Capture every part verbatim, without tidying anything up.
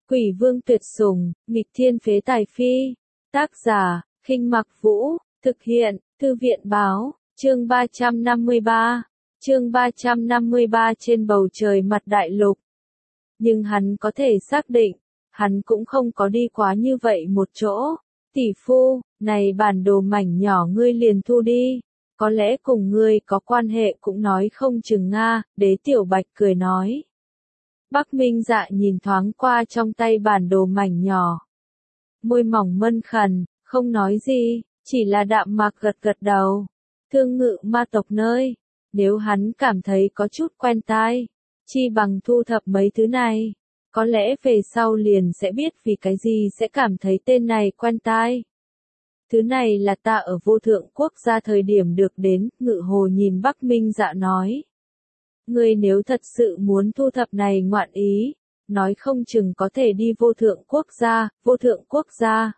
Quỷ vương tuyệt sủng, nghịch thiên phế tài phi. Tác giả, Khinh Mặc Vũ, thực hiện, Thư viện báo, chương ba trăm năm mươi ba. Chương ba trăm năm mươi ba trên bầu trời mặt đại lục. Nhưng hắn có thể xác định, hắn cũng không có đi quá như vậy một chỗ. Tỷ phu, này bản đồ mảnh nhỏ ngươi liền thu đi, có lẽ cùng ngươi có quan hệ cũng nói không chừng nga, Đế Tiểu Bạch cười nói. Bắc Minh Dạ nhìn thoáng qua trong tay bản đồ mảnh nhỏ. Môi mỏng mân khẩn, không nói gì, chỉ là đạm mạc gật gật đầu. Thương ngự ma tộc nơi, nếu hắn cảm thấy có chút quen tai, chi bằng thu thập mấy thứ này. Có lẽ về sau liền sẽ biết vì cái gì sẽ cảm thấy tên này quen tai. Thứ này là ta ở vô thượng quốc gia thời điểm được đến, Ngự Hồ nhìn Bắc Minh Dạ nói. Ngươi nếu thật sự muốn thu thập này ngoạn ý, nói không chừng có thể đi vô thượng quốc gia, vô thượng quốc gia.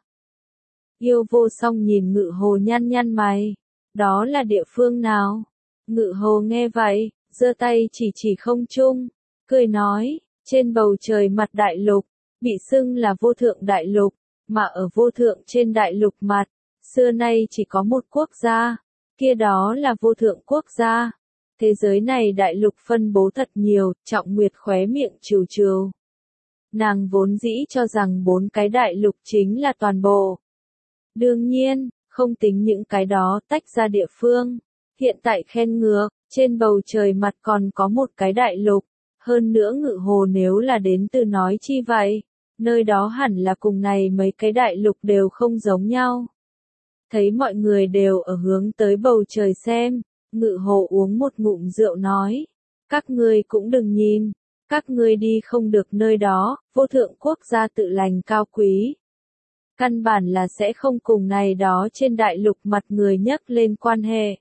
Yêu Vô Song nhìn Ngự Hồ nhăn nhăn mày, đó là địa phương nào? Ngự Hồ nghe vậy, giơ tay chỉ chỉ không trung, cười nói, trên bầu trời mặt đại lục, bị xưng là vô thượng đại lục, mà ở vô thượng trên đại lục mặt, xưa nay chỉ có một quốc gia, kia đó là vô thượng quốc gia. Thế giới này đại lục phân bố thật nhiều, Trọng Nguyệt khóe miệng trừ trừ. Nàng vốn dĩ cho rằng bốn cái đại lục chính là toàn bộ. Đương nhiên, không tính những cái đó tách ra địa phương. Hiện tại khen ngược, trên bầu trời mặt còn có một cái đại lục. Hơn nữa Ngự Hồ nếu là đến từ nói chi vậy, nơi đó hẳn là cùng này mấy cái đại lục đều không giống nhau. Thấy mọi người đều ở hướng tới bầu trời xem, Ngự Hồ uống một ngụm rượu nói, các ngươi cũng đừng nhìn, các ngươi đi không được nơi đó, vô thượng quốc gia tự lành cao quý. Căn bản là sẽ không cùng này đó trên đại lục mặt người nhắc lên quan hệ.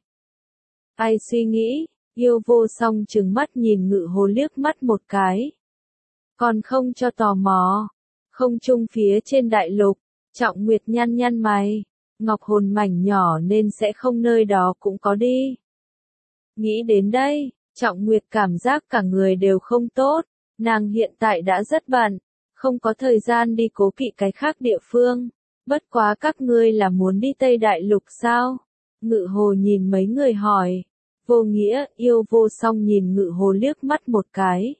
Ai suy nghĩ, Yêu Vô Song trừng mắt nhìn Ngự Hồ liếc mắt một cái. Còn không cho tò mò, không chung phía trên đại lục, Trọng Nguyệt nhăn nhăn mày, ngọc hồn mảnh nhỏ nên sẽ không nơi đó cũng có đi. Nghĩ đến đây, Trọng Nguyệt cảm giác cả người đều không tốt, nàng hiện tại đã rất bận, không có thời gian đi cố kỵ cái khác địa phương, bất quá các ngươi là muốn đi Tây Đại Lục sao? Ngự Hồ nhìn mấy người hỏi, Vô Nghĩa, Yêu Vô Song nhìn Ngự Hồ liếc mắt một cái.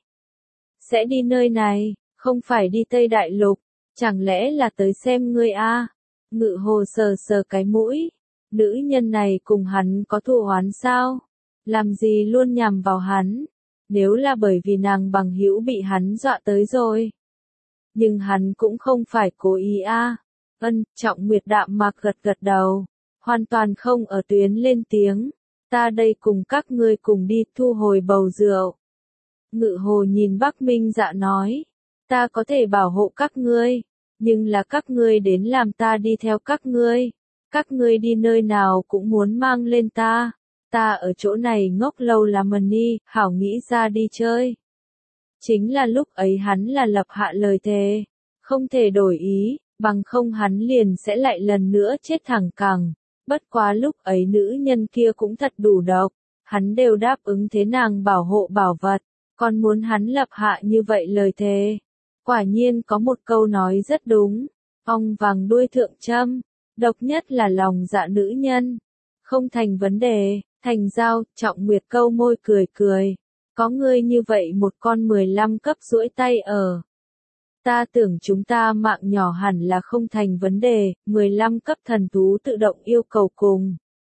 Sẽ đi nơi này, không phải đi Tây Đại Lục, chẳng lẽ là tới xem ngươi a? À? Ngự Hồ sờ sờ cái mũi, nữ nhân này cùng hắn có thù oán sao? Làm gì luôn nhằm vào hắn, nếu là bởi vì nàng bằng hữu bị hắn dọa tới rồi. Nhưng hắn cũng không phải cố ý a. À. Ân, Trọng Nguyệt đạm mạc gật gật đầu, hoàn toàn không ở tuyến lên tiếng, ta đây cùng các ngươi cùng đi thu hồi bầu rượu. Ngự Hồ nhìn Bắc Minh Dạ nói, ta có thể bảo hộ các ngươi, nhưng là các ngươi đến làm ta đi theo các ngươi, các ngươi đi nơi nào cũng muốn mang lên ta. Ta ở chỗ này ngốc lâu lắm đi, hảo nghĩ ra đi chơi. Chính là lúc ấy hắn là lập hạ lời thề, không thể đổi ý, bằng không hắn liền sẽ lại lần nữa chết thẳng cẳng. Bất quá lúc ấy nữ nhân kia cũng thật đủ độc, hắn đều đáp ứng thế nàng bảo hộ bảo vật, còn muốn hắn lập hạ như vậy lời thề. Quả nhiên có một câu nói rất đúng, ong vàng đuôi thượng châm, độc nhất là lòng dạ nữ nhân. Không thành vấn đề. Thành giao, Trọng Nguyệt câu môi cười cười, có ngươi như vậy một con mười lăm cấp duỗi tay ở. Ta tưởng chúng ta mạng nhỏ hẳn là không thành vấn đề, mười lăm cấp thần thú tự động yêu cầu cùng.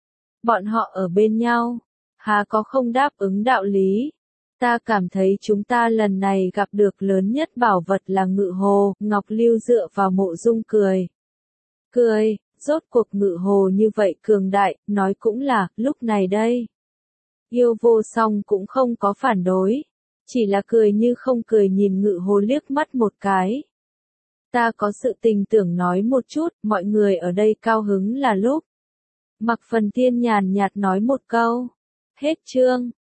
Bọn họ ở bên nhau, há có không đáp ứng đạo lý. Ta cảm thấy chúng ta lần này gặp được lớn nhất bảo vật là Ngự Hồ, Ngọc Lưu dựa vào Mộ Dung cười. Cười. Rốt cuộc Ngự Hồ như vậy cường đại, nói cũng là, lúc này đây. Yêu Vô Song cũng không có phản đối, chỉ là cười như không cười nhìn Ngự Hồ liếc mắt một cái. Ta có sự tình tưởng nói một chút, mọi người ở đây cao hứng là lúc. Mặc Phần Thiên nhàn nhạt nói một câu. Hết chương.